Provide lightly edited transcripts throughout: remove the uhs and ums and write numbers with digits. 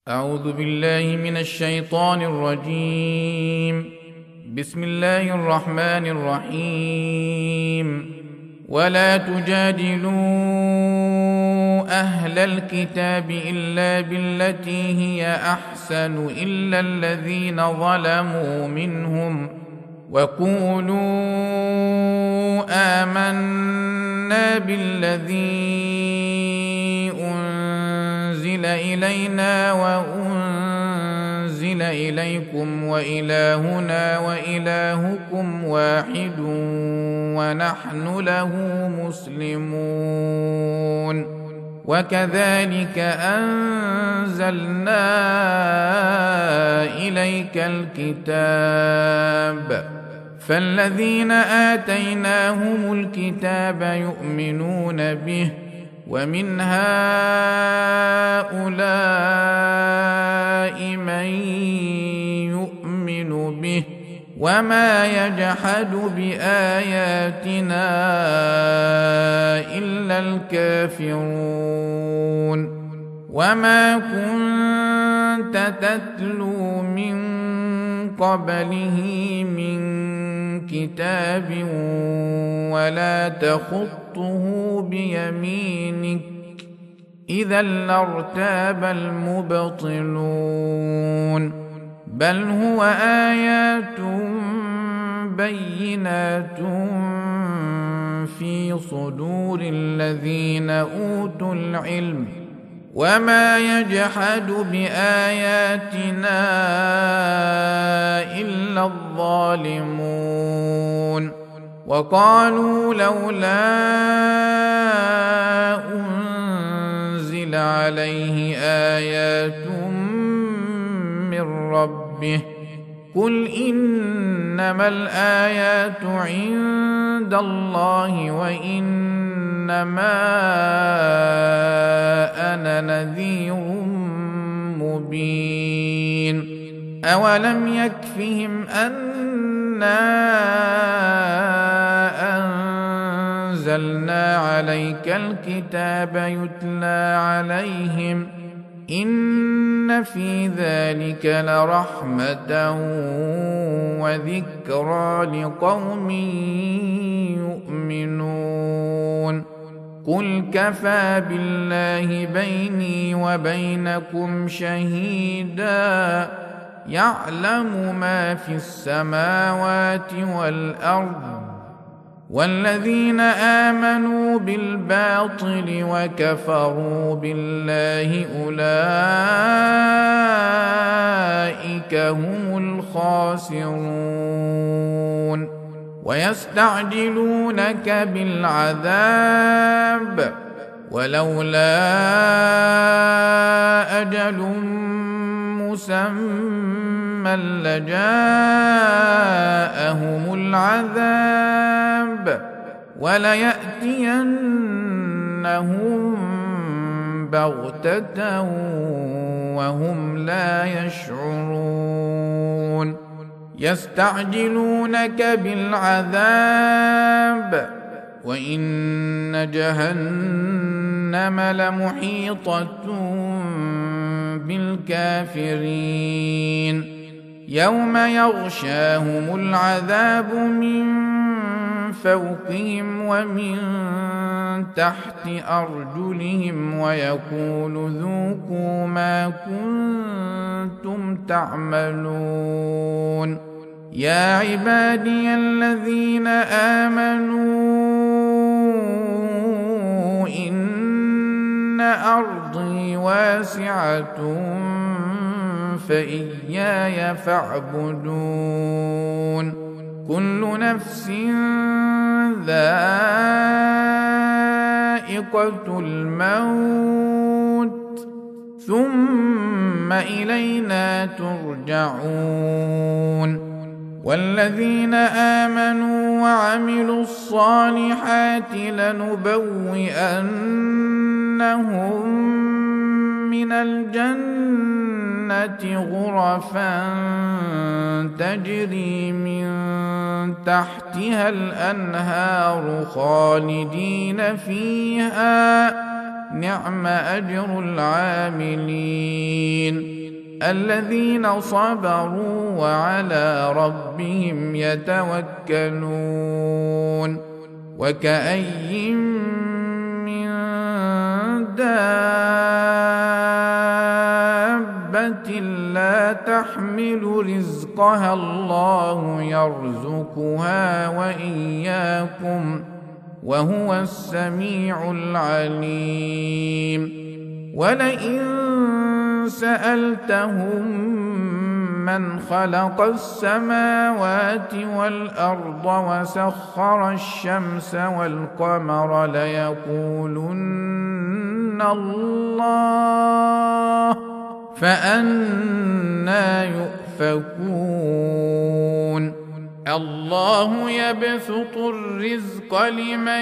أعوذ بالله من الشيطان الرجيم. بسم الله الرحمن الرحيم. ولا تجادلوا أهل الكتاب إلا بالتي هي أحسن إلا الذين ظلموا منهم وقولوا آمنا بالذي أنزل إلينا وأنزل إليكم وإلهنا وإلهكم واحد ونحن له مسلمون. وكذلك أنزلنا إليك الكتاب فالذين آتيناهم الكتاب يؤمنون به ومن هؤلاء من يؤمن به وما يجحد بآياتنا إلا الكافرون. وما كنت تتلو من قبله من كتاب ولا تخطه بيمينك إذا لارتاب المبطلون. بل هو آيات بينات في صدور الذين أوتوا العلم وما يجحد بآياتنا إلا الظالمون. وقالوا لولا أنزل عليه آيات من ربه قل إنما الآيات عند الله وإنما أنا نذير مبين. أولم يكفهم أنا أنزلنا عليك الكتاب يتلى عليهم إن في ذلك لرحمة وذكرى لقوم يؤمنون. قل كفى بالله بيني وبينكم شهيدا يعلم ما في السماوات والأرض والذين آمنوا بالباطل وكفروا بالله أولئك هم الخاسرون. ويستعجلونك بالعذاب ولولا أجل مسمى لجاءهم العذاب وليأتينهم بغتة وهم لا يشعرون. يستعجلونك بالعذاب وإن جهنم لمحيطة بالكافرين. يوم يغشاهم العذاب من فوقهم ومن تحت أرجلهم ويقول ذوقوا ما كنتم تعملون. يا عبادي الذين آمنوا إن أرضي واسعة فإياي فاعبدون. كل نفس ذائقة الموت ثم إلينا ترجعون. والذين آمنوا وعملوا الصالحات لنبوئنهم من الجنة غرفا تجري من تحتها الأنهار خالدين فيها نعم أجر العاملين. الذين صبروا وعلى ربهم يتوكلون وكأي من دابة لا تحمل رزقها الله يرزقها وإياكم وهو السميع العليم ولئن سألتهم من خلق السماوات والأرض وسخر الشمس والقمر ليقولن الله فأنى يؤفكون الله يبسط الرزق لمن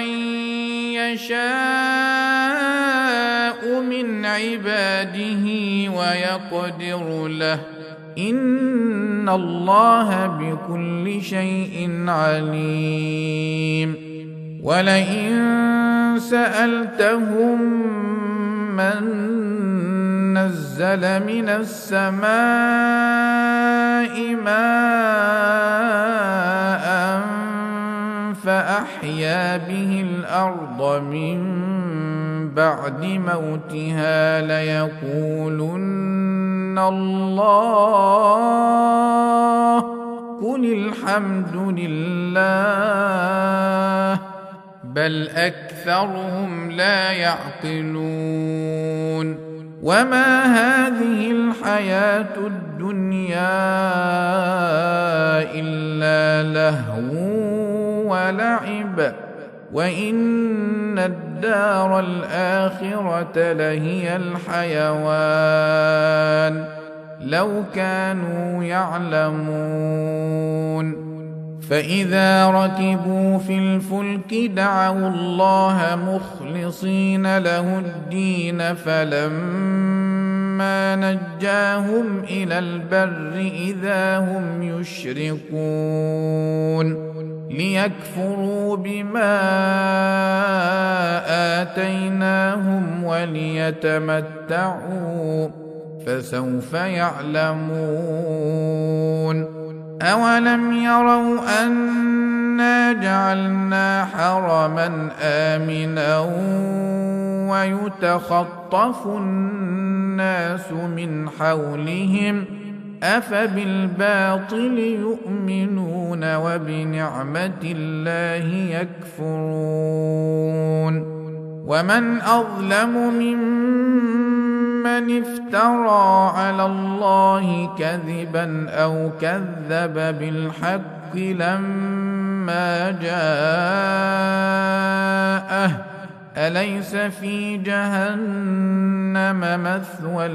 يشاء من عباده ويقدر له إن الله بكل شيء عليم ولئن سألتهم من نزل من السماء ماء فأحيا به الأرض من بعد موتها ليقولن الله قل الحمد لله بل أكثرهم لا يعقلون وما هذه الحياة الدنيا إلا لهو ولعب وإن الدار الآخرة لهي الحيوان لو كانوا يعلمون فإذا ركبوا في الفلك دعوا الله مخلصين له الدين فلما نجاهم إلى البر إذا هم يشركون ليكفروا بما آتيناهم وليتمتعوا فسوف يعلمون أولم يروا أنا جعلنا حرما آمنا ويتخطف الناس من حولهم أفبالباطل يؤمنون وبنعمة الله يكفرون ومن أظلم ممن افترى على الله كذبا أو كذب بالحق لما جاءه أليس في جهنم مثوى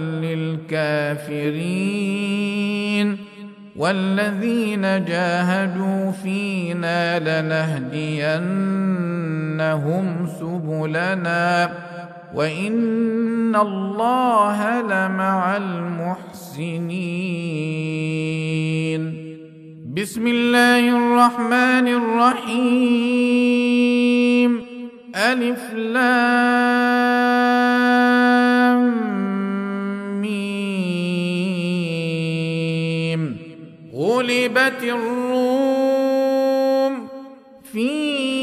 للكافرين والذين جاهدوا فينا لنهدينهم سبلنا وإن الله لمع المحسنين بسم الله الرحمن الرحيم ألف لام ميم غلبت الروم في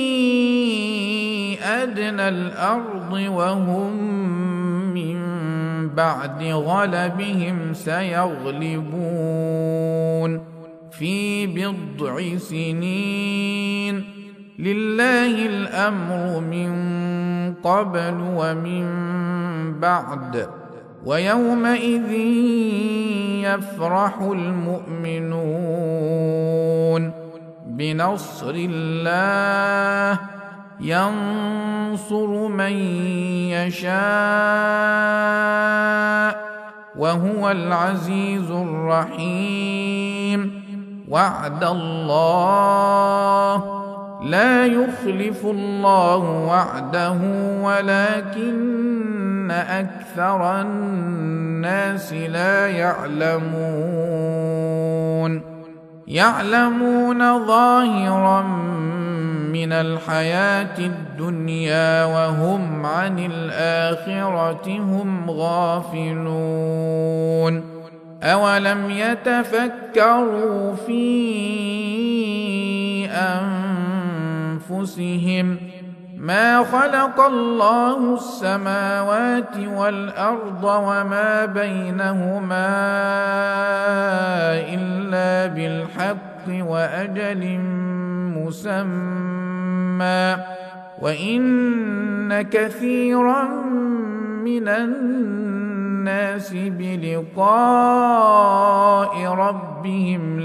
أدنى الأرض وهم من بعد غلبهم سيغلبون في بضع سنين لله الأمر من قبل ومن بعد ويومئذ يفرح المؤمنون بنصر الله ينصر من يشاء وهو العزيز الرحيم وعد الله لا يخلف الله وعده ولكن أكثر الناس لا يعلمون ظاهرا من الحياة الدنيا وهم عن الآخرة هم غافلون أولم يتفكروا في أنفسهم ما خلق الله السماوات والأرض وما بينهما إلا بالحق وأجل مسمى وإن كثيرا من الناس بلقاء ربهم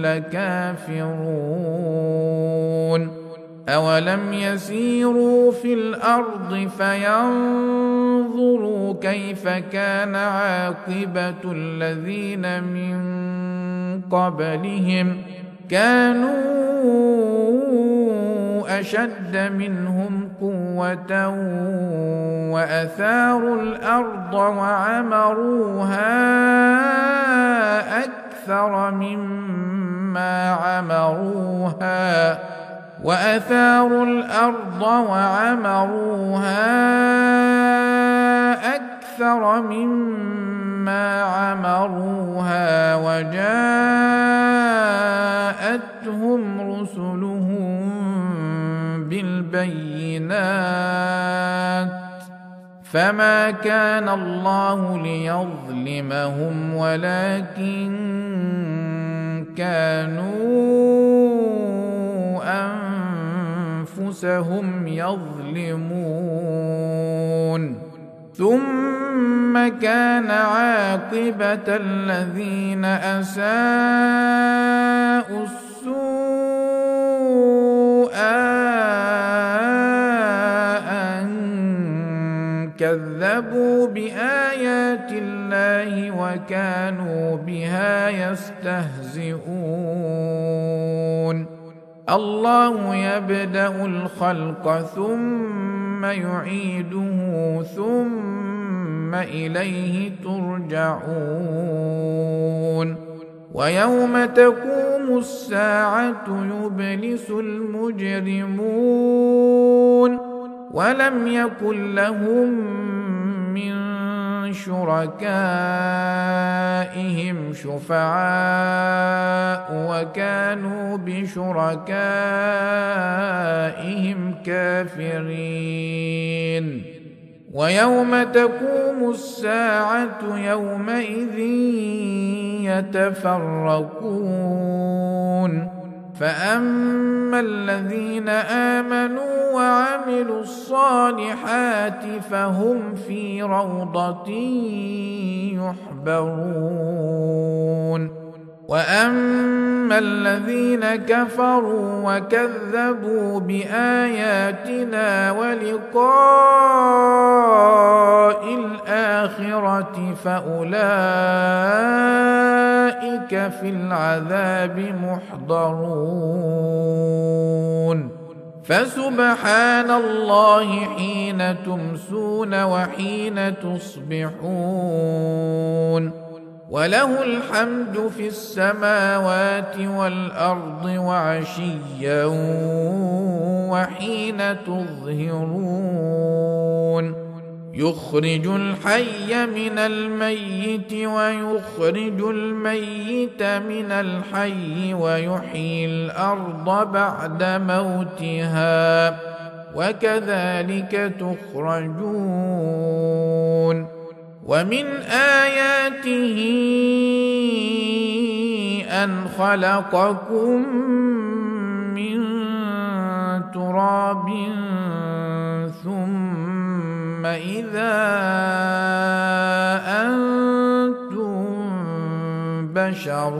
لكافرون أولم يسيروا في الأرض فينظروا كيف كان عاقبة الذين من قبلهم كانوا أشد منهم قوة وأثاروا الأرض وعمروها أكثر مما عمروها وجاءتهم رسلهم بالبينات فما كان الله ليظلمهم ولكن كانوا أنفسهم يظلمون ثم كان عاقبة الذين أساءوا السوء أن كذبوا بآيات الله وكانوا بها يستهزئون الله يبدأ الخلق ثم يعيده ثم إليه ترجعون ويوم تقوم الساعة يبلس المجرمون ولم يكن لهم من شركائهم شفعاء وكانوا بشركائهم كافرين ويوم تقوم الساعة يومئذ يتفرقون فأما الذين آمنوا وعملوا الصالحات فهم في روضة يحبرون وأما الذين كفروا وكذبوا بآياتنا ولقاء الآخرة فأولئك في العذاب محضرون فسبحان الله حين تمسون وحين تصبحون وله الحمد في السماوات والأرض وعشيا وحين تظهرون يخرج الحي من الميت ويخرج الميت من الحي ويحيي الأرض بعد موتها وكذلك تخرجون ومن آياته أن خلقكم من تراب ثم إذا أنتم بشر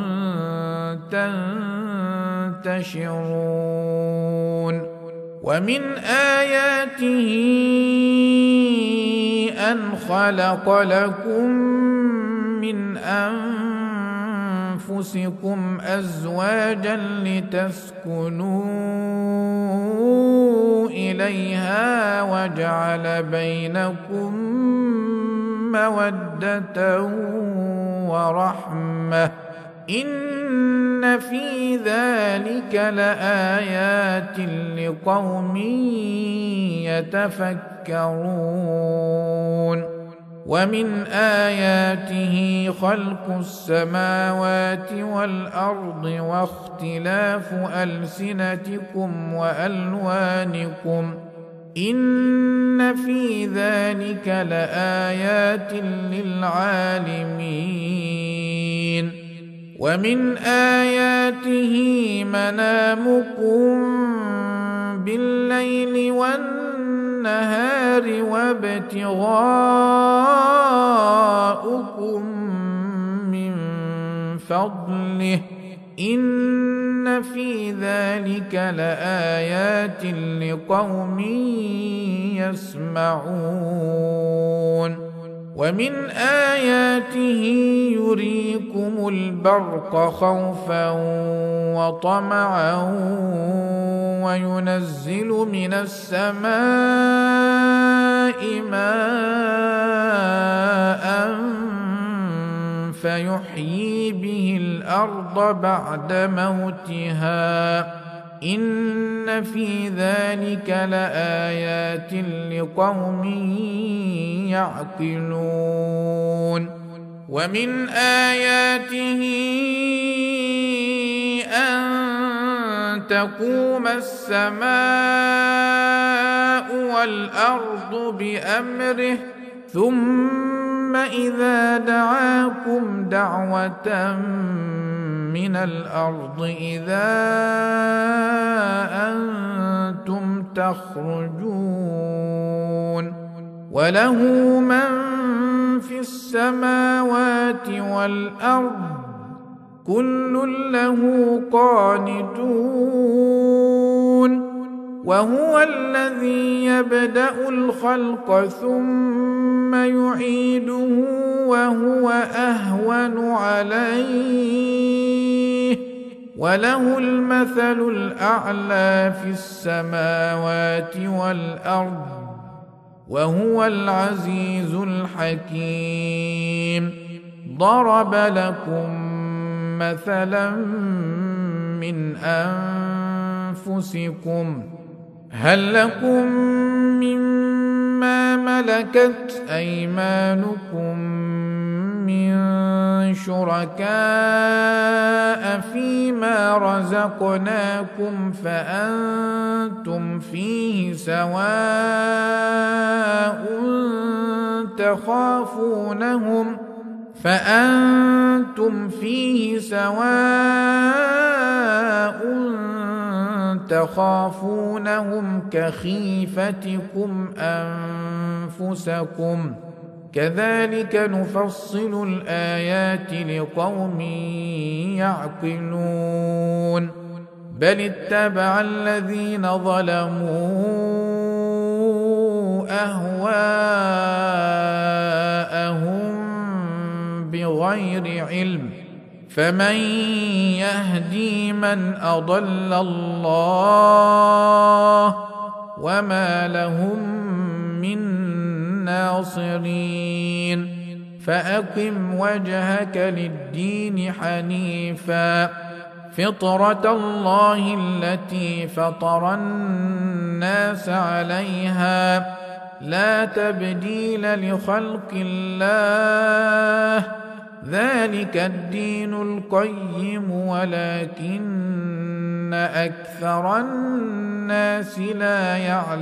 تنتشرون ومن آياته أن خلق لكم من أنفسكم أزواجا لتسكنوا إليها وجعل بينكم مودة ورحمة إن في ذلك لآيات لقوم يتفكرون ومن آياته خلق السماوات والأرض واختلاف ألسنتكم وألوانكم إن في ذلك لآيات للعالمين ومن آياته منامكم بالليل والنهار وابتغاؤكم من فضله إن في ذلك لآيات لقوم يسمعون ومن آياته يريكم البرق خوفا وطمعا وينزل من السماء ماء فيحيي به الأرض بعد موتها إن في ذلك لآيات لقوم يعقلون ومن آياته أن تقوم السماء والأرض بأمره ثم إذا دعاكم دعوة من الأرض إذا أنتم تخرجون وله من في السماوات والأرض كل له قانتون وهو الذي يبدأ الخلق ثم يعيده وهو أهون عليه وله المثل الأعلى في السماوات والأرض وهو العزيز الحكيم ضرب لكم مثلا من أنفسكم هل لكم مما ملكت أيمانكم من شركاء فيما رزقناكم فأنتم فيه سواء تخافونهم كخيفتكم أنفسكم كذلك نفصل الآيات لقوم يعقلون بل اتبع الذين ظلموا أهواءهم بغير علم فمن يهدي من أضل الله وما لهم من ناصرين فأقم وجهك للدين حنيفا فطرة الله التي فطر الناس عليها لا تبديل لخلق الله ذلك الدين القيم ولكن أكثر الناس لا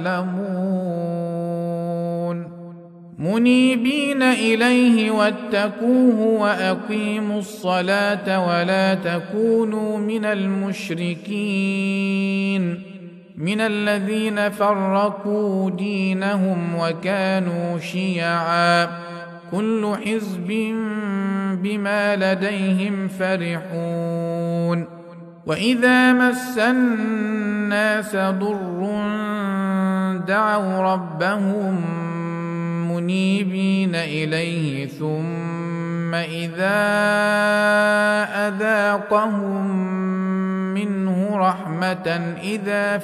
يعلمون منيبين إليه واتقوه وأقيموا الصلاة ولا تكونوا من المشركين من الذين فرقوا دينهم وكانوا شيعا كل حزب بما لديهم فرحون وإذا مس الناس ضر دعوا ربهم منيبين إليه ثم إذا أذاقهم منه رحمة إذا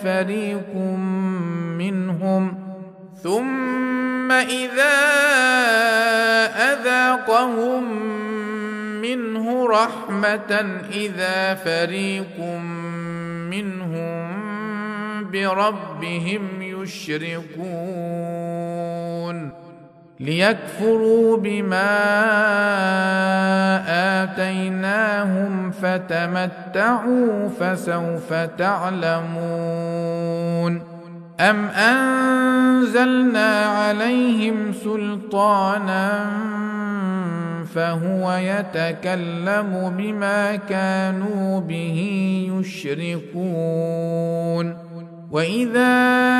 فريق منهم بربهم يشركون ليكفروا بما آتيناهم فتمتعوا فسوف تعلمون أم أنزلنا عليهم سلطانا فهو يتكلم بما كانوا به يشركون وإذا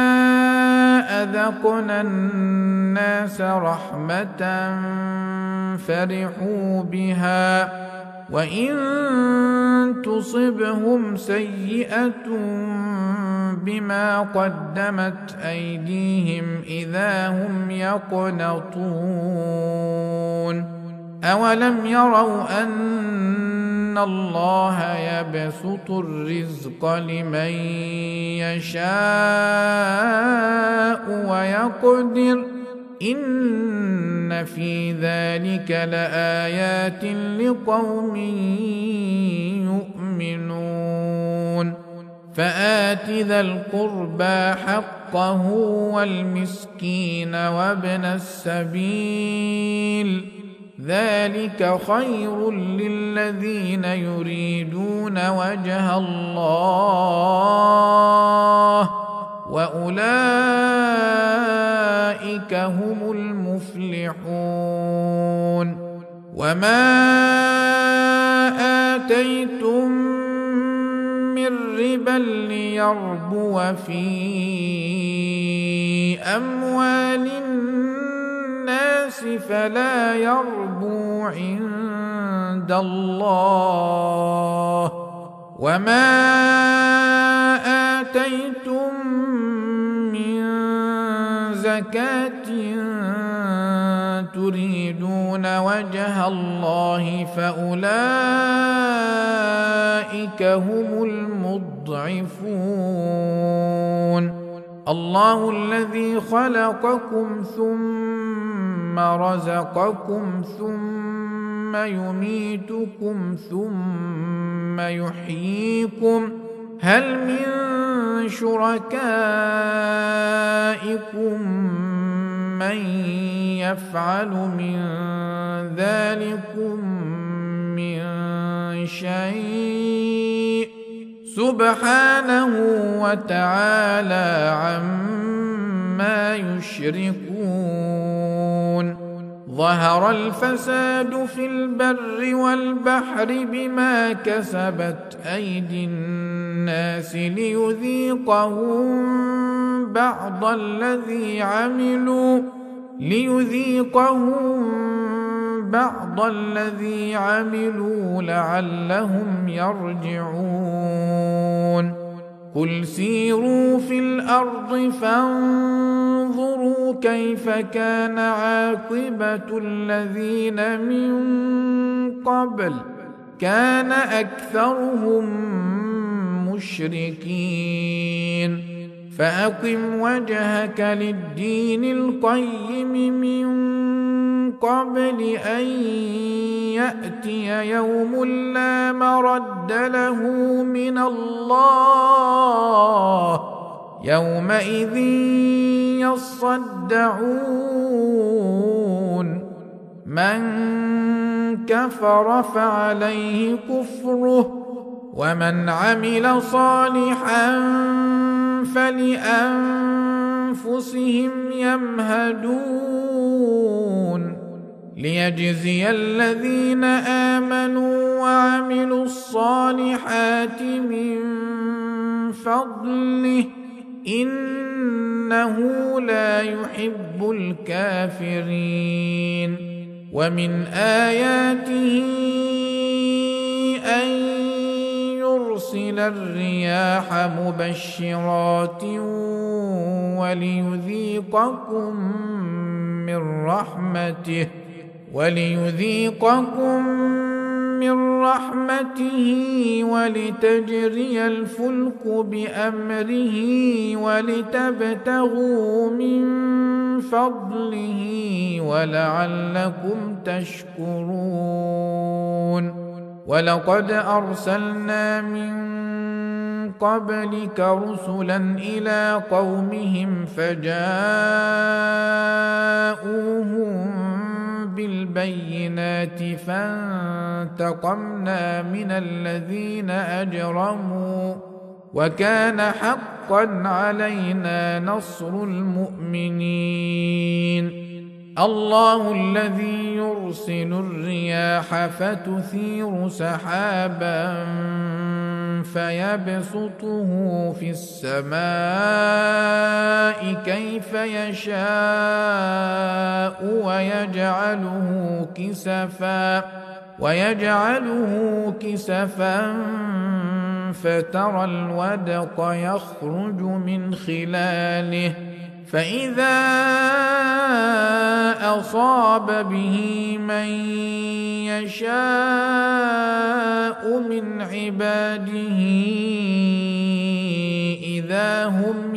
أذقنا الناس رحمة فرحوا بها وإن تصبهم سيئة بما قدمت أيديهم إذا هم يقنطون أولم يروا أن الله يبسط الرزق لمن يشاء ويقدر إن في ذلك لآيات لقوم يؤمنون فآت ذا القربى حقه والمسكين وابن السبيل ذلك خير للذين يريدون وجه الله وأولئك هم المفلحون وما آتيتم من ربا ليربو في أموال الناس فلا يربو عند الله وما آتيتم من زكاة تريدون وجه الله فأولئك هم المضعفون الله الذي خلقكم ثم رزقكم ثم يميتكم ثم يحييكم هل من شركائكم من يفعل من ذلكم من شيء سبحانه وتعالى عما يشركون ظهر الفساد في البر والبحر بما كسبت أيدي الناس ليذيقهم بعض الذي عملوا لعلهم يرجعون قل سيروا في الأرض فانظروا كيف كان عاقبة الذين من قبل كان أكثرهم مشركين فأقم وجهك للدين القيم من قبل أن يأتي يوم لا مرد له من الله يومئذ يصدعون من كفر فعليه كفره ومن عمل صالحا فلأنفسهم يمهدون ليجزي الذين آمنوا وعملوا الصالحات من فضله إنه لا يحب الكافرين ومن آياته أن يرسل الرياح مبشرات وليذيقكم من رحمته ولتجري الفلك بأمره ولتبتغوا من فضله ولعلكم تشكرون ولقد أرسلنا من قبلك رسلا إلى قومهم فجاءوهم بالبينات فانتقمنا من الذين أجرموا وكان حقا علينا نصر المؤمنين. الله الذي يرسل الرياح فتثير سحابا فيبسطه في السماء كيف يشاء ويجعله كسفا فترى الودق يخرج من خلاله فإذا أصاب به من يشاء من عباده إذا هم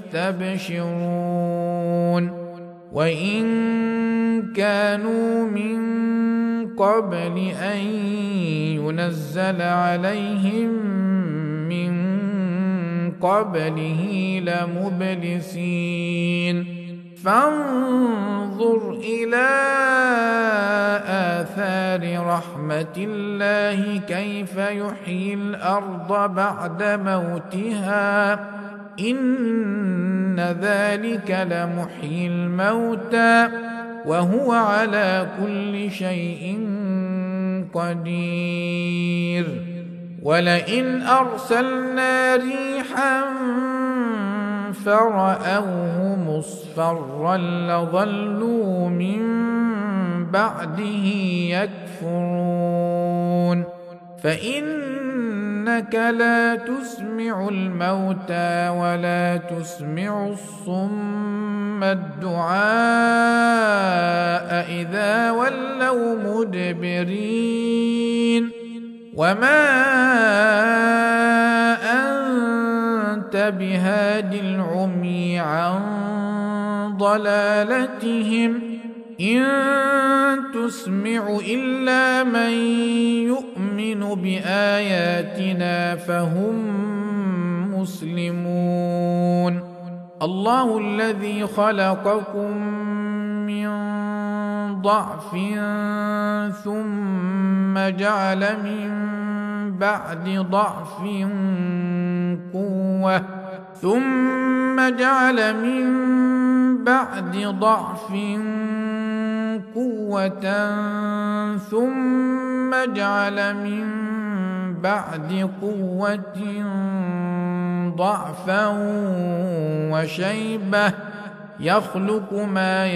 يستبشرون. وإن كانوا من قبل أن ينزل عليهم من قبله لمبلسين. فانظر إلى آثار رحمة الله كيف يحيي الأرض بعد موتها إن ذلك لمحيي الموتى وهو على كل شيء قدير. ولئن أرسلنا ريحا فرأوه مصفرا لظلوا من بعده يكفرون. فإنك لا تسمع الموتى ولا تسمع الصم الدعاء إذا ولوا مدبرين. وما أنت بهاد العمي عن ضلالتهم إن تسمع إلا من يؤمن بآياتنا فهم مسلمون. الله الذي خلقكم من ضعف ثم جعل من بعد ضعف قوة ثم جعل من بعد ضعف قوة ثم جعل من بعد قوة ضعفا وشيبة يخلق ما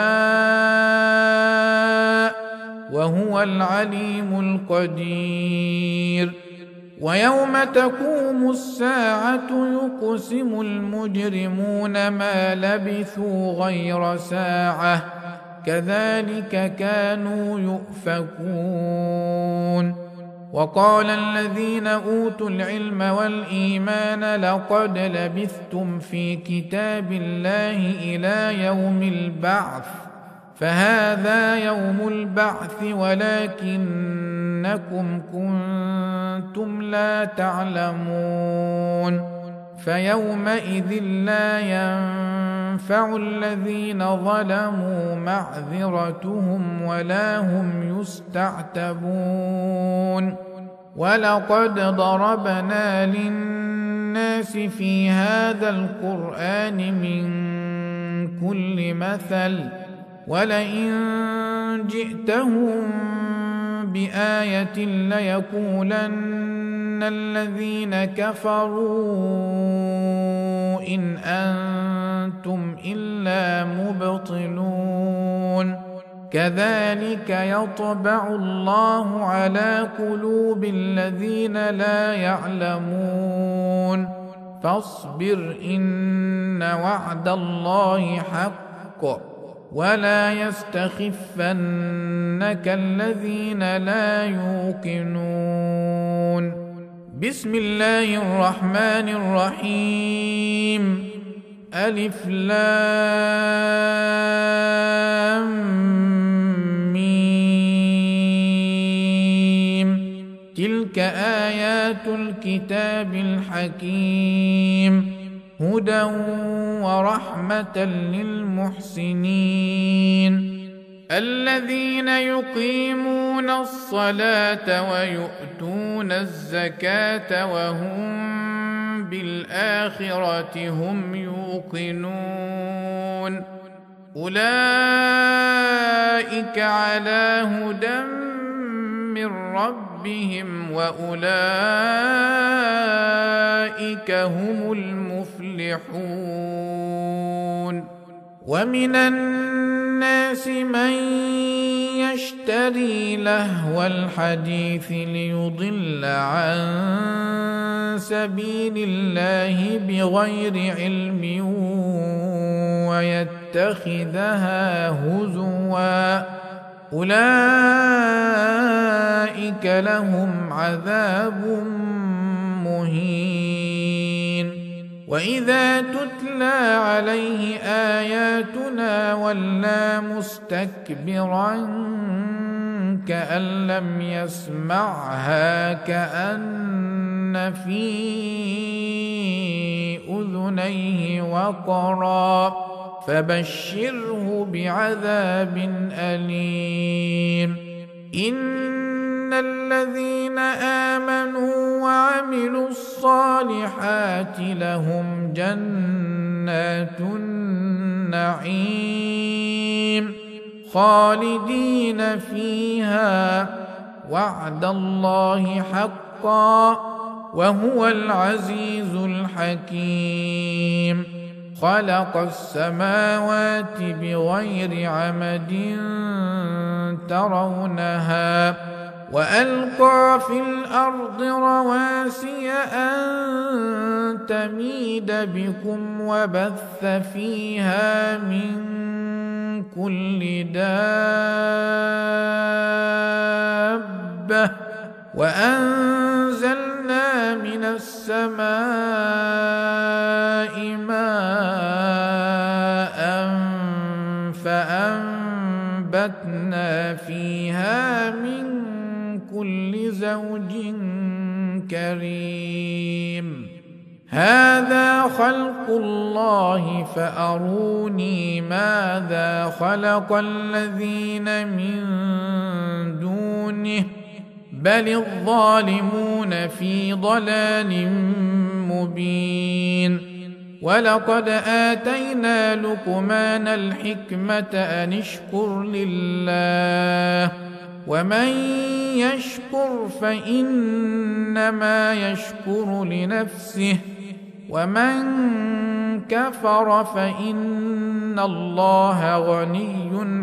يشاء وهو العليم القدير. ويوم تقوم الساعة يقسم المجرمون ما لبثوا غير ساعة كذلك كانوا يؤفكون. وقال الذين أوتوا العلم والإيمان لقد لبثتم في كتاب الله إلى يوم البعث فهذا يوم البعث ولكنكم كنتم لا تعلمون. فيومئذ لا ينفع الذين ظلموا معذرتهم ولا هم يستعتبون. ولقد ضربنا للناس في هذا القرآن من كل مثل ولئن جئتهم بآية ليقولن الذين كفروا إن أنتم إلا مبطلون. كذلك يطبع الله على قلوب الذين لا يعلمون. فاصبر إن وعد الله حق ولا يستخفنك الذين لا يوقنون. بسم الله الرحمن الرحيم. ألف لام ميم. تلك آيات الكتاب الحكيم هدى ورحمة للمحسنين الذين يقيمون الصلاة ويؤتون الزكاة وهم بالآخرة هم يوقنون أولئك على هدى من ربهم وأولئك هم المفلحون ومن الناس من يشتري لهو الحديث ليضل عن سبيل الله بغير علم ويتخذها هزوا أولئك لهم عذاب مهين وإذا تتلى عليه آياتنا ولى مستكبرا كأن لم يسمعها كأن في أذنيه وقرا فبشره بعذاب أليم إن الذين آمنوا وعملوا الصالحات لهم جنات النعيم خالدين فيها وعد الله حقا وهو العزيز الحكيم خلق السماوات بغير عمد ترونها وألقى في الأرض رواسي أن تميد بكم وبث فيها من كل دابة وأنزلنا من السماء ماء فأنبتنا فيها من كل زوج كريم هذا خلق الله فأروني ماذا خلق الذين من دونه بل الظالمون في ضلال مبين ولقد آتينا لقمان الحكمة أن اشكر لله ومن يشكر فإنما يشكر لنفسه ومن كفر فإن الله غني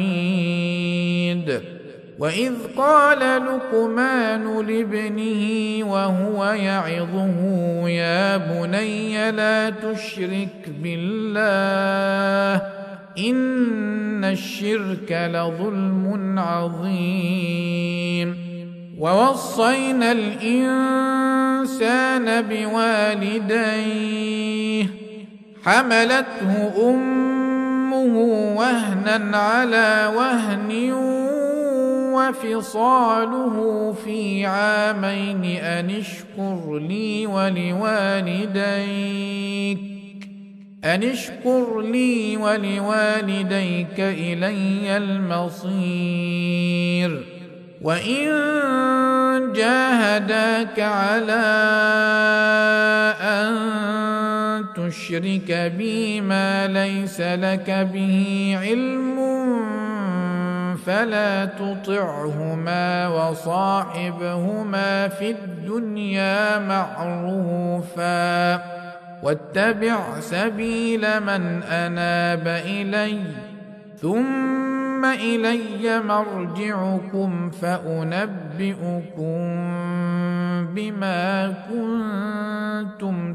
حميد وإذ قال لقمان لابنه وهو يعظه يا بني لا تشرك بالله إن الشرك لظلم عظيم ووصينا الإنسان بوالديه حملته أمه وهنا على وهن وفصاله في عامين أن اشكر لي ولوالديك إلي المصير وإن جاهداك على أن تشرك بي ما ليس لك به علم فلا تطعهما وصاحبهما في الدنيا معروفا واتبع سبيل من أناب إلي ثم إلي مرجعكم فأنبئكم بما كنتم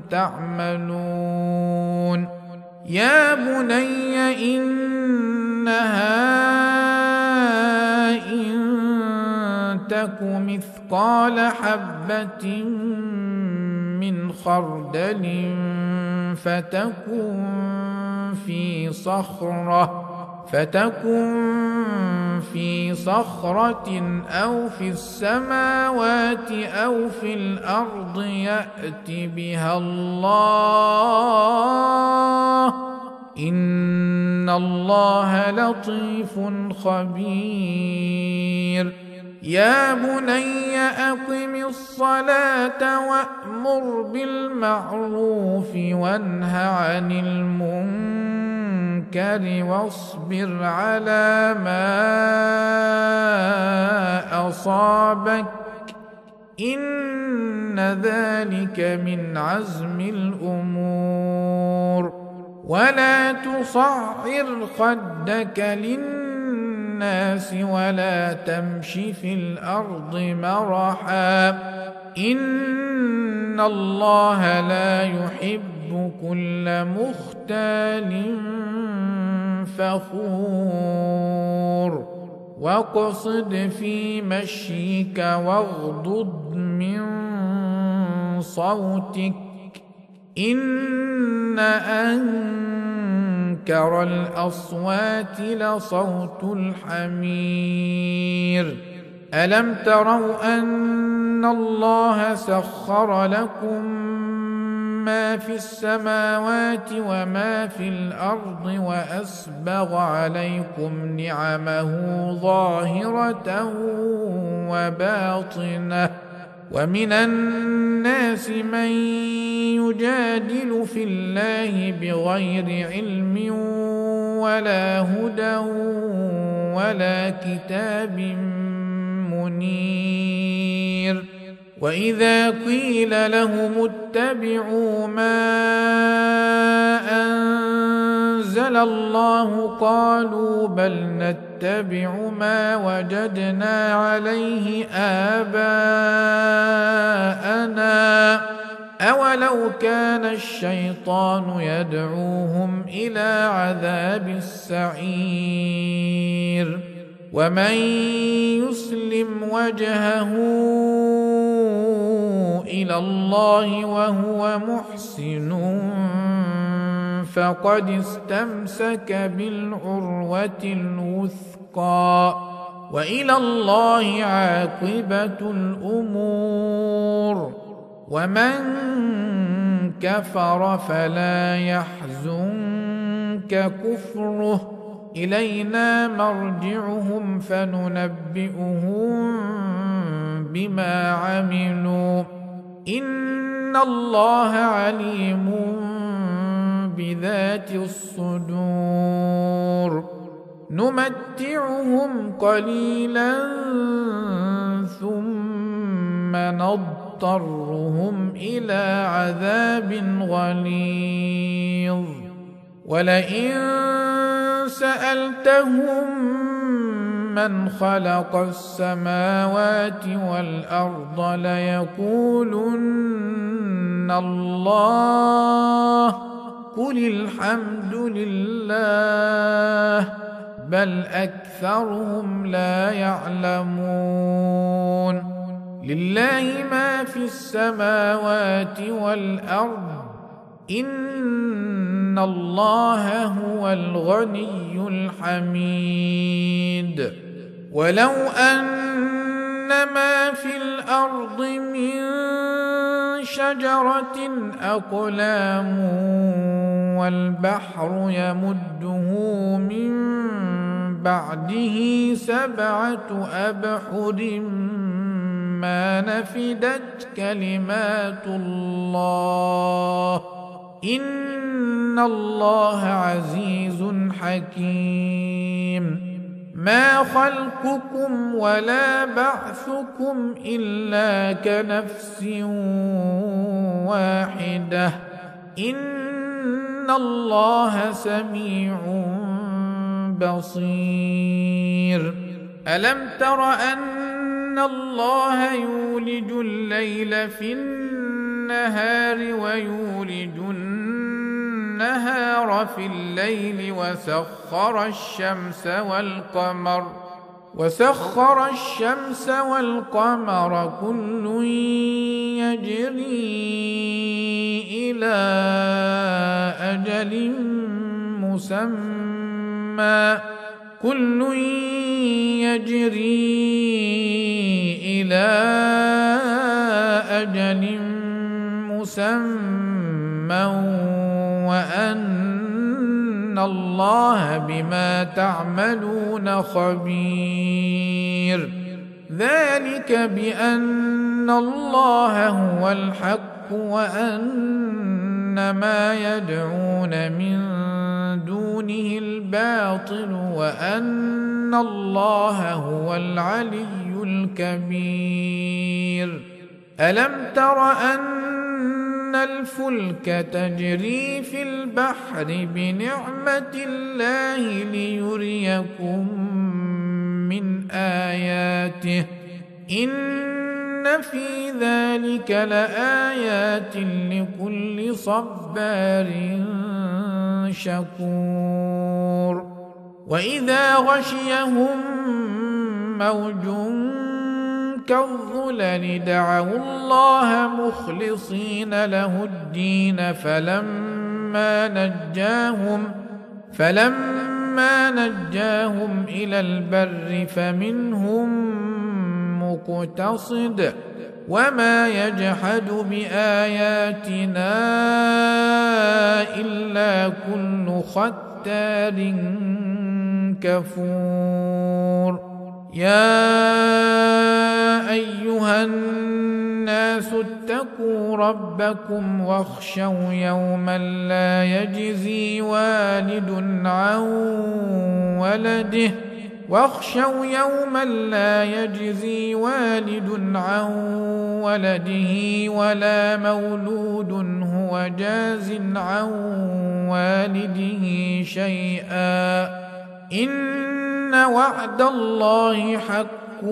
تعملون يا بني إنها إن تك مثقال حبة من خردل فتكن في صخرة فتكن في صخرة أو في السماوات أو في الأرض يأت بها الله إن الله لطيف خبير يا بني أقم الصلاة وأمر بالمعروف وانه عن المنكر واصبر على ما أصابك إن ذلك من عزم الأمور ولا تصعر خدك للناس ولا تمش في الأرض مرحا إن الله لا يحب كل مختال فخور واقصد في مشيك واغضض من صوتك إن أنكر الأصوات لصوت الحمير ألم تروا أن الله سخر لكم ما في السماوات وما في الأرض وأسبغ عليكم نعمه ظاهرة وباطنة ومن الناس من يجادل في الله بغير علم ولا هدى ولا كتاب منير وإذا قيل لهم اتبعوا ما أنزل الله قالوا بل نتبع ما وجدنا عليه آباءنا أولو كان الشيطان يدعوهم إلى عذاب السعير ومن يسلم وجهه إلى الله وهو محسن فقد استمسك بالعروة الوثقى وإلى الله عاقبة الأمور ومن كفر فلا يحزنك كفره إلينا مرجعهم فننبئهم بما عملوا إن الله عليم بذات الصدور نمتعهم قليلا ثم نضطرهم إلى عذاب غليظ ولئن سألتهم من خلق السماوات والأرض ليقولن الله قل الحمد لله بل أكثرهم لا يعلمون لله ما في السماوات والأرض إن الله هو الغني الحميد ولو أن ما في الأرض من شجرة أقلام والبحر يمده من بعده 7 أبحر ما نفدت كلمات الله إن الله عزيز حكيم ما خلقكم ولا بعثكم إلا كنفس واحدة إن الله سميع بصير ألم تر أن الله يولج الليل في النهار ويولج النهار في الليل وسخر الشمس والقمر كل يجري إلى أجل مسمى كل يجري إلى أجل مسمى وأن الله بما تعملون خبير ذلك بأن الله هو الحق وأن ما يدعون من دونه الباطل وأن الله هو العلي الكبير ألم تر أن الفلك تجري في البحر بنعمة الله ليريكم من آياته إن في ذلك لآيات لكل صبار شكور وإذا غشيهم موج كالظلل دعوا الله مخلصين له الدين فلما نجاهم إلى البر فمنهم مقتصد وما يجحد بآياتنا إلا كل ختار كفور يا أيها الناس اتقوا ربكم واخشوا يوما لا يجزي والد عن ولده ولا مولود هو جاز عن والده شيئا إن وعد الله حق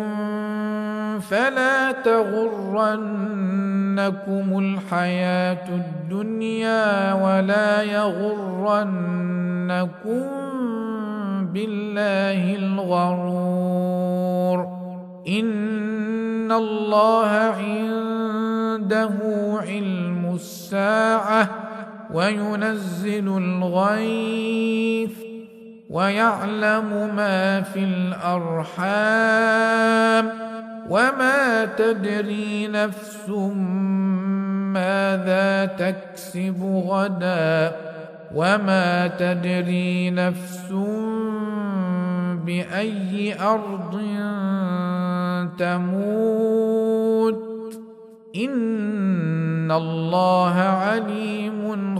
فلا تغرنكم الحياة الدنيا ولا يغرنكم بالله الغرور إن الله عنده علم الساعة وينزل الغيث ويعلم ما في الأرحام وما تدري نفس ماذا تكسب غدا وما تدري نفس بأي أرض تموت إن الله عليم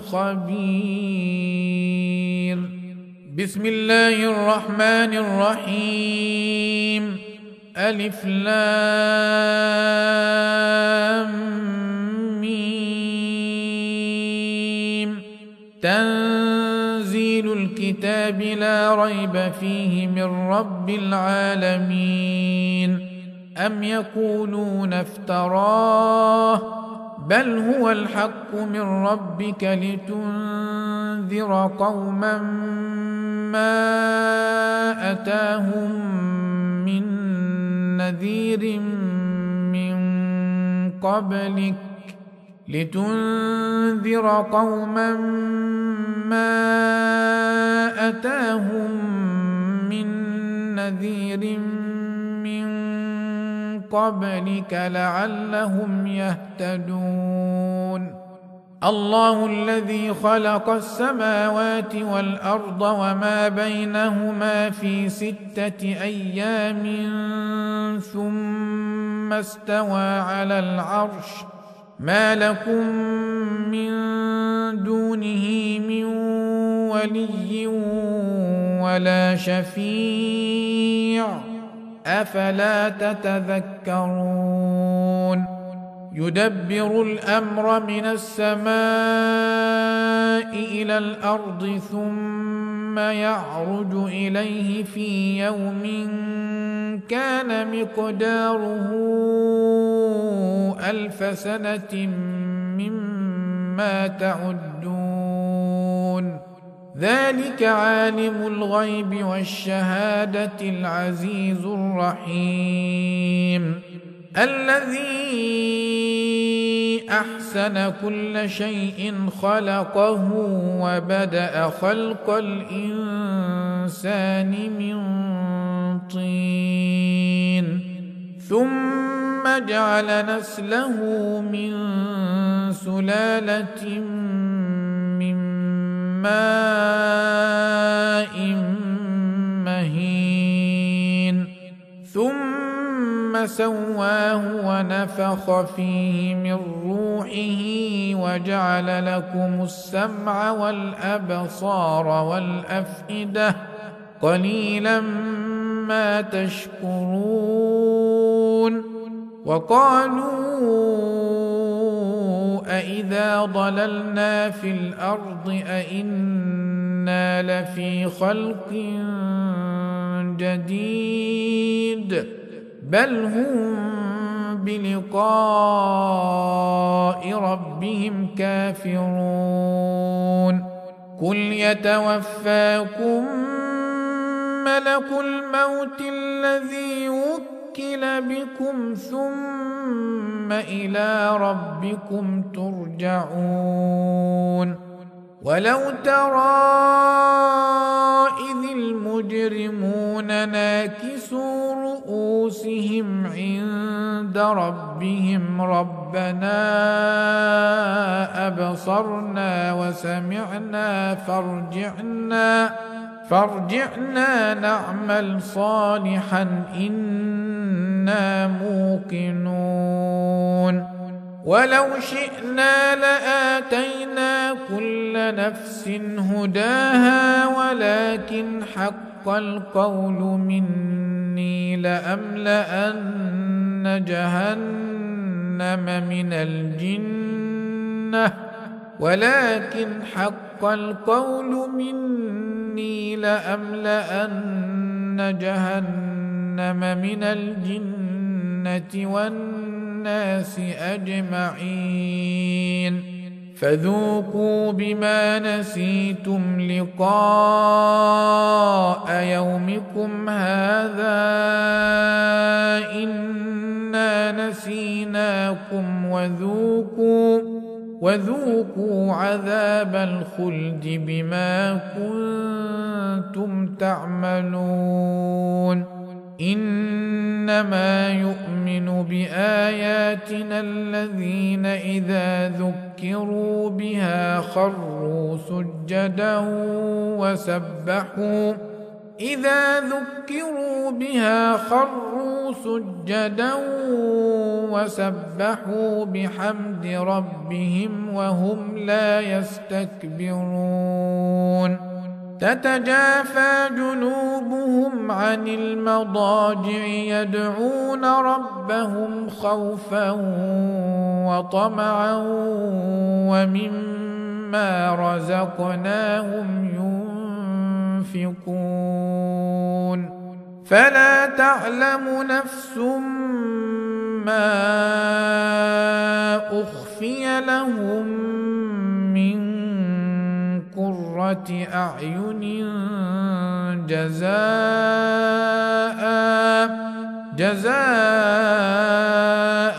خبير بسم الله الرحمن الرحيم ألف لام ميم تنزيل الكتاب لا ريب فيه من رب العالمين أم يقولون افتراه بل هو الحق من ربك لتنذر قوما ما أتاهم من نذير من قبلك لعلهم يهتدون الله الذي خلق السماوات والأرض وما بينهما في 6 أيام ثم استوى على العرش ما لكم من دونه من ولي ولا شفيع أفلا تتذكرون يدبر الأمر من السماء إلى الأرض ثم يعرج إليه في يوم كان مقداره 1000 سنة مما تعدون ذلك عالم الغيب والشهادة العزيز الرحيم الذي أحسن كل شيء خلقه وبدأ خلق الإنسان الإنسان من طين ثم جعل نسله من سلالة من ماء مهين ثم سواه ونفخ فيه من روحه وجعل لكم السمع والأبصار والأفئدة قليلا ما تشكرون وقالوا أإذا ضللنا في الأرض أإنا لفي خلق جديد بل هم بلقاء ربهم كافرون قل يتوفاكم ملك الموت الذي وكل بكم ثم إلى ربكم ترجعون ولو ترى إذ المجرمون ناكسوا رؤوسهم عند ربهم ربنا أبصرنا وسمعنا فارجعنا نعمل صالحا إنا موقنون ولو شئنا لآتينا كل نفس هداها ولكن حق القول مني لأملأن جهنم من الجنة والناس أجمعين فذوقوا بما نسيتم لقاء يومكم هذا إنا نسيناكم وذوقوا عذاب الخلد بما كنتم تعملون إنما يؤمن بآياتنا الذين إذا ذكروا بها خروا سجدا وسبحوا بحمد ربهم وهم لا يستكبرون تتجافى جنوبهم عن المضاجع يدعون ربهم خوفا وطمعا ومما رزقناهم ينفقون فلا تعلم نفس ما أخفي لهم من قرة أعين جزاء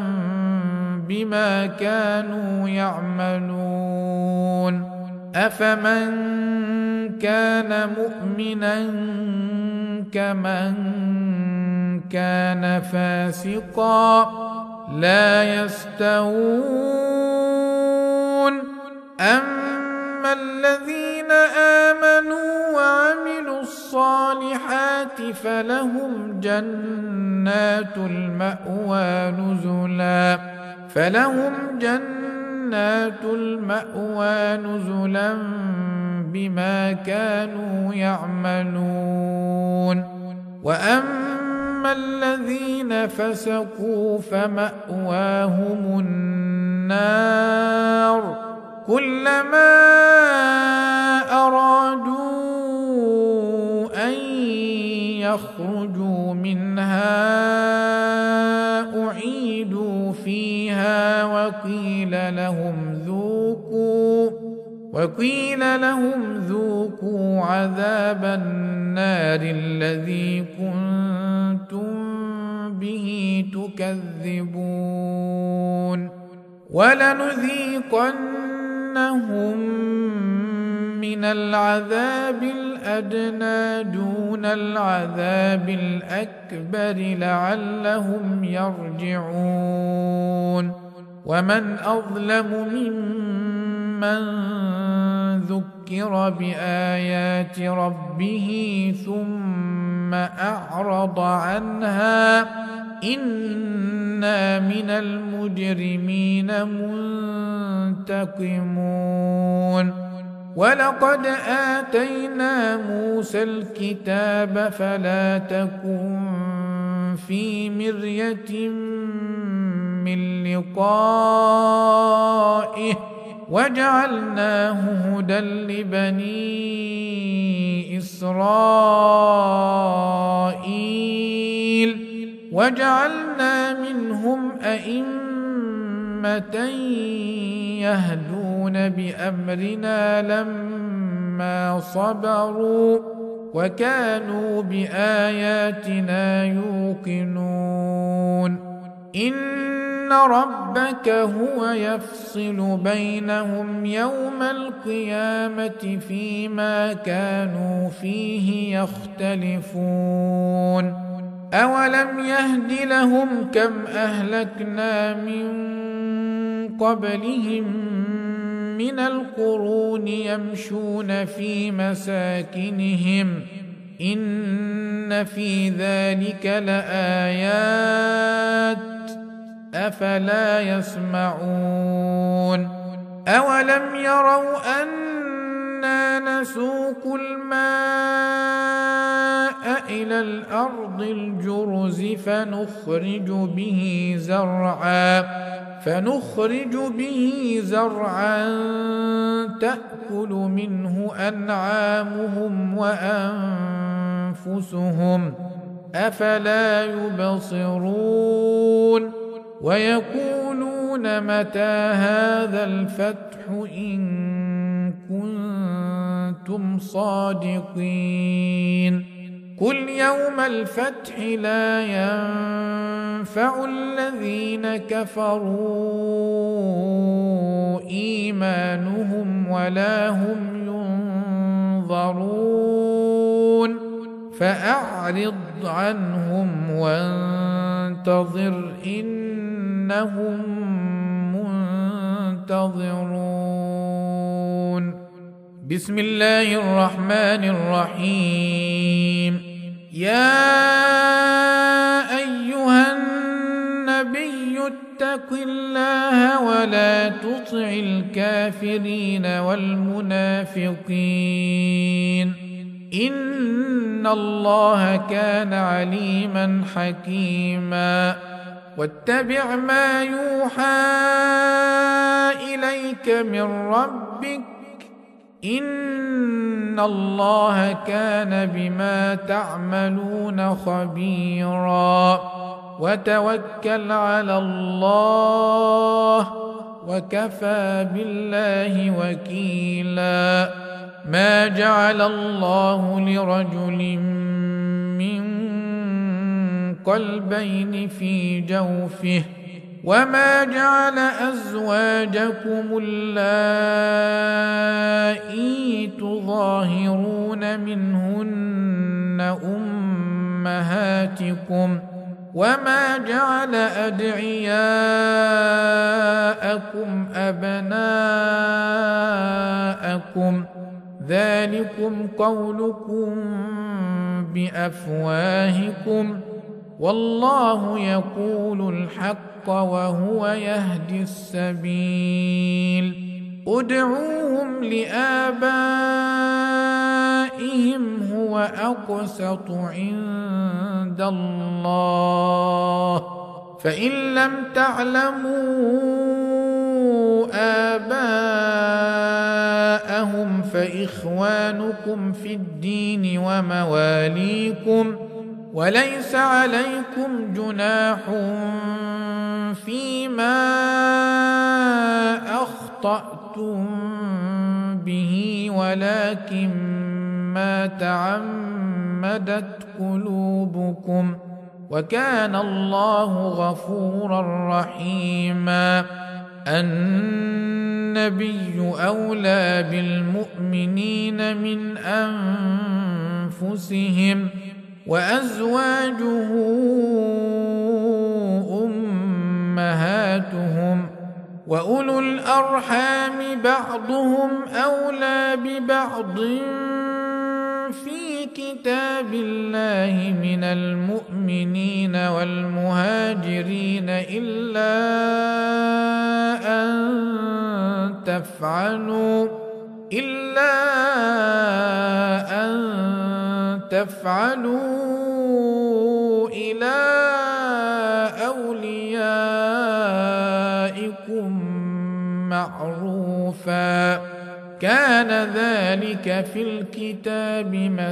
بما كانوا يعملون أفمن كان مؤمنا كمن كان فاسقا لا يستوون أما الذين آمنوا وعملوا الصالحات فلهم جنات المأوى نزلا بما كانوا يعملون وأما الذين فسقوا فمأواهم النار كلما أرادوا أن يخرجوا منها أعيدوا فيها وقيل لهم ذوقوا عذاب النار الذي كنتم به تكذبون ولنذيقن من العذاب الأدنى دون العذاب الأكبر لعلهم يرجعون ومن أظلم ممن ذكر بآيات ربه ثم أعرض عنها إنا من المجرمين منتقمون ولقد آتينا موسى الكتاب فلا تكن في مرية من لقائه وجعلناه هدى لبني إسرائيل وجعلنا منهم أئمة يهدون بأمرنا لما صبروا وكانوا بآياتنا يوقنون إن ربك هو يفصل بينهم يوم القيامة فيما كانوا فيه يختلفون أولم يهد لهم كم أهلكنا من قبلهم من القرون يمشون في مساكنهم إن في ذلك لآيات أفلا يسمعون أولم يروا أنا نسوق الماء إلى الأرض الجرز فنخرج به زرعا تأكل منه أنعامهم وأنفسهم أفلا يبصرون ويقولون متى هذا الفتح إن كنتم صادقين قل يوم الفتح لا ينفع الذين كفروا إيمانهم ولا هم ينظرون فأعرض عنهم وانتظر إنهم منتظرون بسم الله الرحمن الرحيم يا أيها النبي اتق الله ولا تطع الكافرين والمنافقين إن الله كان عليما حكيما واتبع ما يوحى إليك من ربك إن الله كان بما تعملون خبيرا وتوكل على الله وكفى بالله وكيلا ما جعل الله لرجل من قلبين في جوفه وما جعل أزواجكم اللائي تظاهرون منهن أمهاتكم وما جعل أدعياءكم أبناءكم ذلكم قولكم بأفواهكم والله يقول الحق وهو يهدي السبيل ادعوهم لآبائهم هو أقسط عند الله فإن لم تعلموا آباءهم فإخوانكم في الدين ومواليكم وليس عليكم جناح فيما أخطأتم به ولكن ما تعمدت قلوبكم وكان الله غفورا رحيما النبي أولى بالمؤمنين من أنفسهم وأزواجه أمهاتهم وأولو الأرحام بعضهم أولى ببعض في كتاب الله من المؤمنين والمهاجرين إلا أن تفعلوا إلى أوليائكم معروفا كان ذلك في الكتاب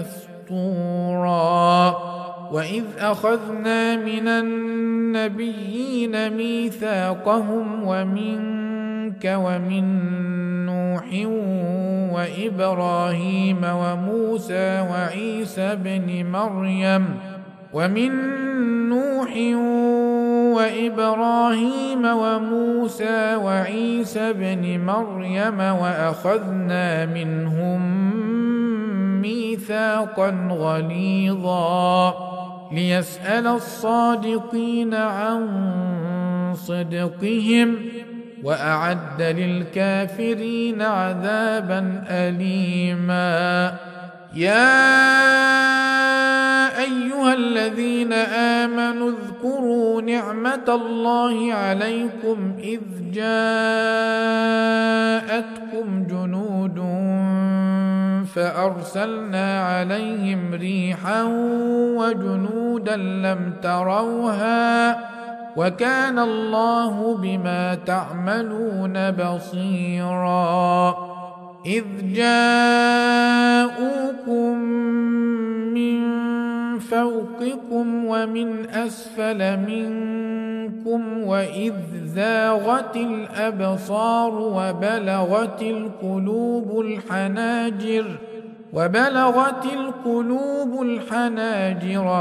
مسطورا وإذ أخذنا من النبيين ميثاقهم ومنك ومن نوح وإبراهيم وموسى وعيسى بن مريم وأخذنا منهم ميثاقا غليظا ليسأل الصادقين عن صدقهم وأعد للكافرين عذابا أليما يا أيها الذين آمنوا اذكروا نعمة الله عليكم إذ جاءتكم جنود فأرسلنا عليهم ريحا وجنودا لم تروها وكان الله بما تعملون بصيرا إذ جاءوكم من فوقكم ومن أسفل منكم وإذ زاغت الأبصار وبلغت القلوب الحناجر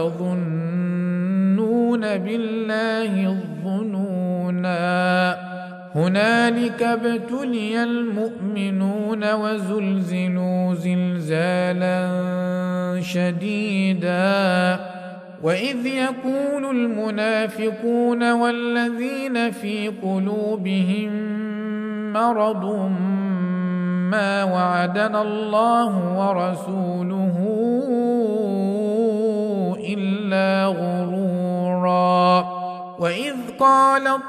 وتظنون بالله الظنونا هنالك ابتلي المؤمنون وزلزلوا زلزالا شديدا وإذ يقول المنافقون والذين في قلوبهم مرض ما وعدنا الله ورسوله إلا غرورا وإذ قالت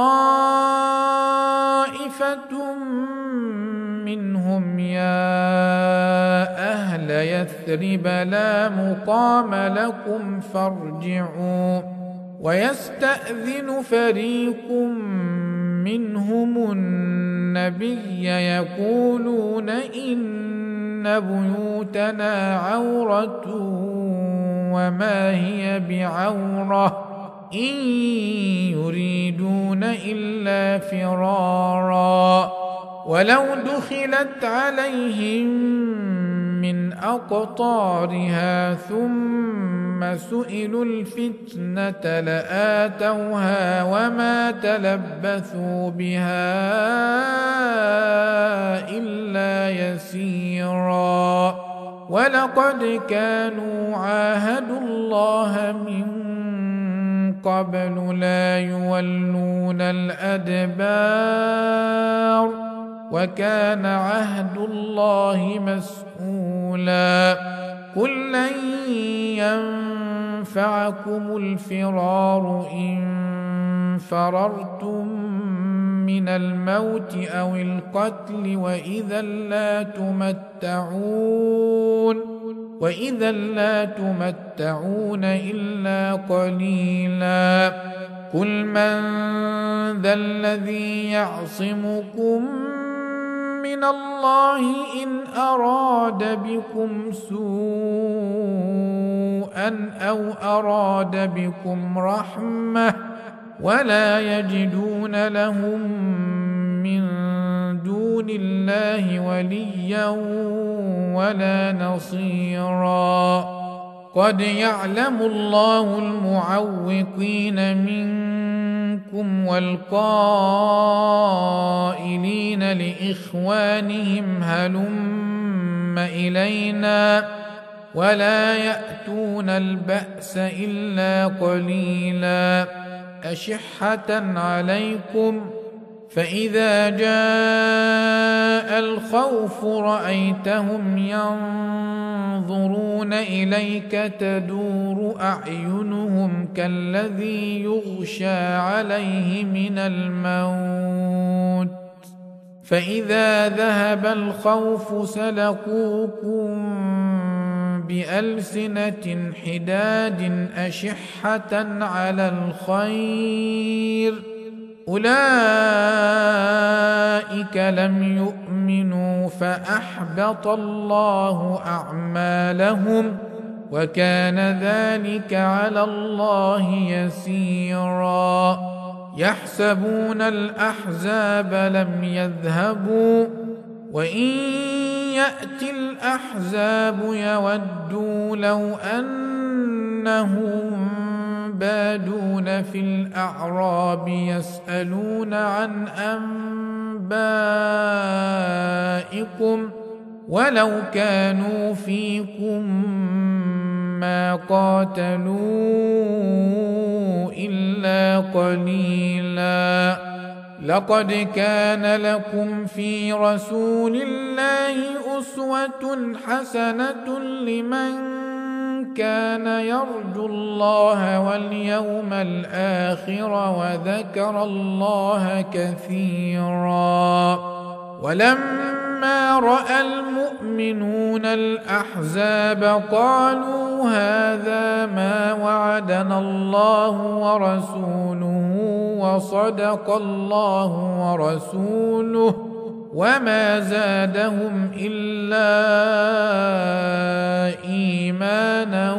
طائفة منهم يا أهل يثرب لا مقام لكم فارجعوا ويستأذن فريق منهم النبي يقولون إن بيوتنا عورة وما هي بعورة إن يريدون إلا فرارا ولو دخلت عليهم من أقطارها ثم سئلوا الفتنة لآتوها وما تلبثوا بها إلا يسيرا ولقد كانوا عاهدوا الله من قبل لا يولون الأدبار وكان عهد الله مسؤولا قل لن ينفعكم الفرار إن فررتم من الموت أو القتل وإذا لا تمتعون إلا قليلا قل من ذا الذي يعصمكم من الله إن أراد بكم سوءا أو أراد بكم رحمة ولا يجدون لهم من دون الله وليا ولا نصيرا قد يعلم الله المعوقين منكم منكم والقائلين لإخوانهم هلم إلينا ولا يأتون البأس إلا قليلا أشحة عليكم فإذا جاء الخوف رأيتهم ينظرون إليك تدور أعينهم كالذي يغشى عليه من الموت فإذا ذهب الخوف سلقوكم بألسنة حداد أشحة على الخير أولئك لم يؤمنوا فأحبط الله أعمالهم وكان ذلك على الله يسيرا يحسبون الأحزاب لم يذهبوا وإن يأتي الأحزاب يودوا لو أنهم بادون في الأعراب يسألون عن أنبائكم ولو كانوا فيكم ما قاتلوا إلا قليلا لقد كان لكم في رسول الله أسوة حسنة لمن كان يرجو الله واليوم الآخر وذكر الله كثيرا ولما رأى المؤمنون الأحزاب قالوا هذا ما وعدنا الله ورسوله وصدق الله ورسوله وما زادهم إلا إيمانا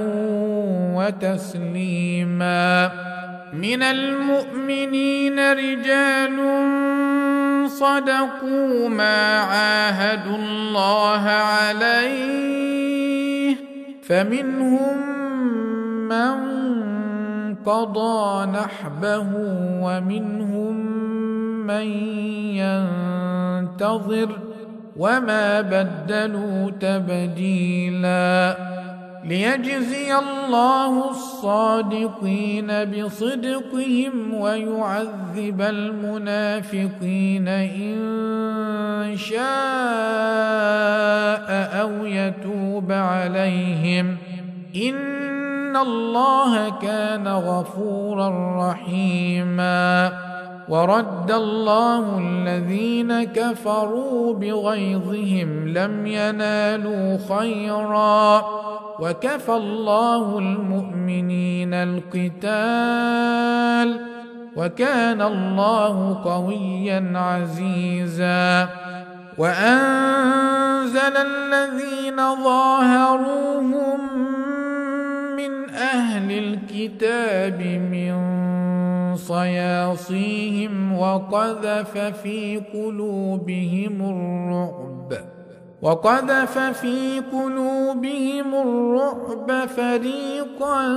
وتسليما من المؤمنين رجال صدقوا ما عاهدوا الله عليه فمنهم من قضى نحبه ومنهم من ينتظر وما بدلوا تبديلا ليجزي الله الصادقين بصدقهم ويعذب المنافقين إن شاء أو يتوب عليهم إن الله كان غفورا رحيما ورد الله الذين كفروا بغيظهم لم ينالوا خيرا وكفى الله المؤمنين القتال وكان الله قويا عزيزا وأنزل الذين ظاهروهم من أهل الكتاب من صياصيهم وقذف في قلوبهم الرعب فريقا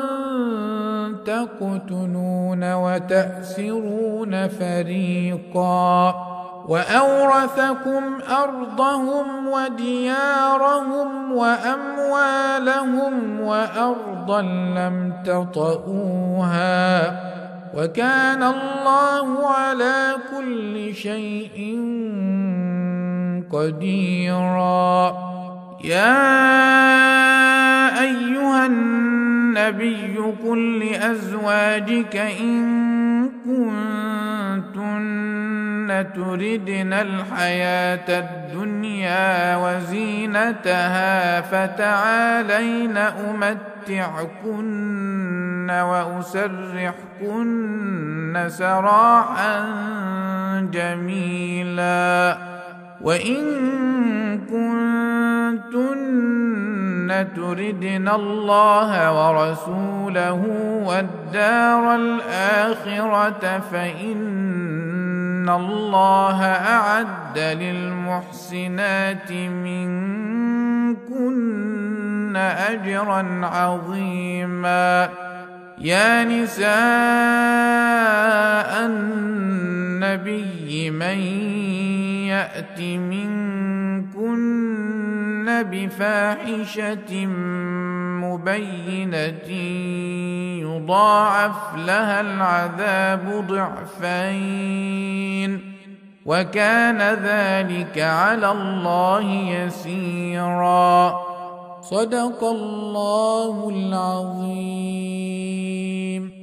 تقتلون وتأسرون فريقا وأورثكم أرضهم وديارهم وأموالهم وأرضا لم تطئوها وكان الله على كل شيء قديرا يا أيها النبي قل لأزواجك إن كنتن تردن الحياة الدنيا وزينتها فتعالين أمتعكن وأسرحكن سراحا جميلا وإن كنتن تردن الله ورسوله والدار الآخرة فإن الله أعد للمحسنات منكن أجرا عظيما يا نساء النبي من يأت منكن بفاحشة مبينة يضاعف لها العذاب ضعفين وكان ذلك على الله يسيرا. صدق الله العظيم.